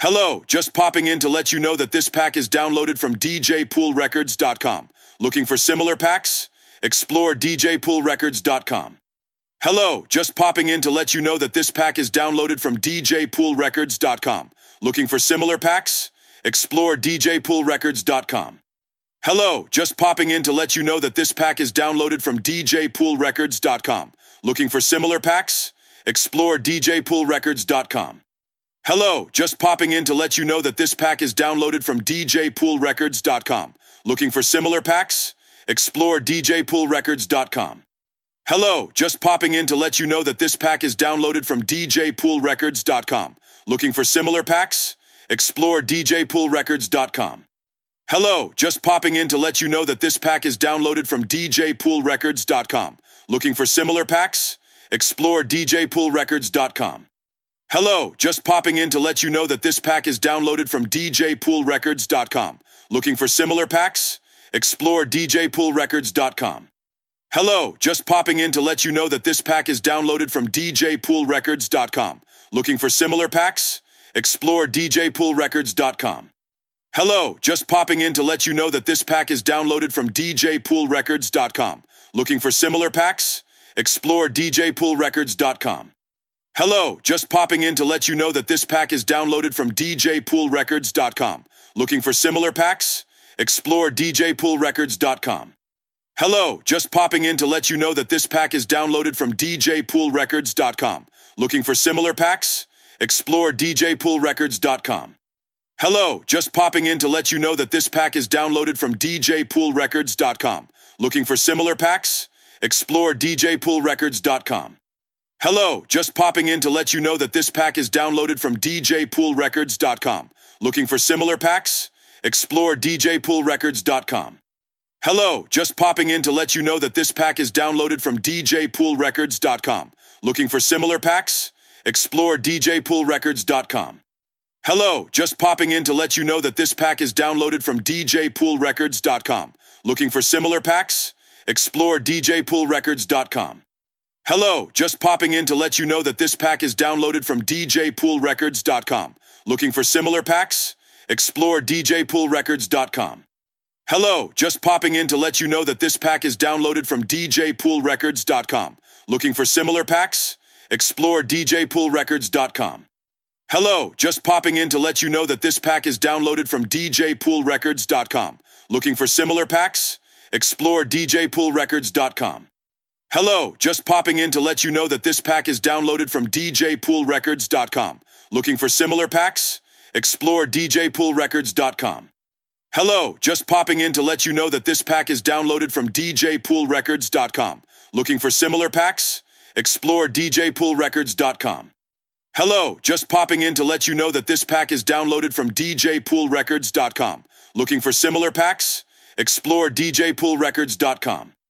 Hello, just popping in to let you know that this pack is downloaded from djpoolrecords.com. Looking for similar packs? Explore djpoolrecords.com. Hello, just popping in to let you know that this pack is downloaded from djpoolrecords.com. Looking for similar packs? Explore djpoolrecords.com. Hello, just popping in to let you know that this pack is downloaded from djpoolrecords.com. Looking for similar packs? Explore djpoolrecords.com. Hello, just popping in to let you know that this pack is downloaded from djpoolrecords.com. Looking for similar packs? Explore djpoolrecords.com. Hello, just popping in to let you know that this pack is downloaded from djpoolrecords.com. Looking for similar packs? Explore djpoolrecords.com. Hello, just popping in to let you know that this pack is downloaded from djpoolrecords.com. Looking for similar packs? Explore djpoolrecords.com. Hello, just popping in to let you know that this pack is downloaded from djpoolrecords.com. Looking for similar packs? Explore djpoolrecords.com. Hello, just popping in to let you know that this pack is downloaded from djpoolrecords.com. Looking for similar packs? Explore djpoolrecords.com. Hello, just popping in to let you know that this pack is downloaded from djpoolrecords.com. Looking for similar packs? Explore djpoolrecords.com. Hello, just popping in to let you know that this pack is downloaded from djpoolrecords.com. Looking for similar packs? Explore djpoolrecords.com. Hello, just popping in to let you know that this pack is downloaded from djpoolrecords.com. Looking for similar packs? Explore djpoolrecords.com. Hello, just popping in to let you know that this pack is downloaded from djpoolrecords.com. Looking for similar packs? Explore djpoolrecords.com. Hello, just popping in to let you know that this pack is downloaded from djpoolrecords.com. Looking for similar packs? Explore djpoolrecords.com. Hello, just popping in to let you know that this pack is downloaded from djpoolrecords.com. Looking for similar packs? Explore djpoolrecords.com. Hello, just popping in to let you know that this pack is downloaded from djpoolrecords.com. Looking for similar packs? Explore djpoolrecords.com. Hello, just popping in to let you know that this pack is downloaded from djpoolrecords.com. Looking for similar packs? Explore djpoolrecords.com. Hello, just popping in to let you know that this pack is downloaded from djpoolrecords.com. Looking for similar packs? Explore djpoolrecords.com. Hello, just popping in to let you know that this pack is downloaded from djpoolrecords.com. Looking for similar packs? Explore djpoolrecords.com. Hello, just popping in to let you know that this pack is downloaded from djpoolrecords.com. Looking for similar packs? Explore djpoolrecords.com. Hello, just popping in to let you know that this pack is downloaded from djpoolrecords.com. Looking for similar packs? Explore djpoolrecords.com. Hello, just popping in to let you know that this pack is downloaded from djpoolrecords.com. Looking for similar packs? Explore djpoolrecords.com.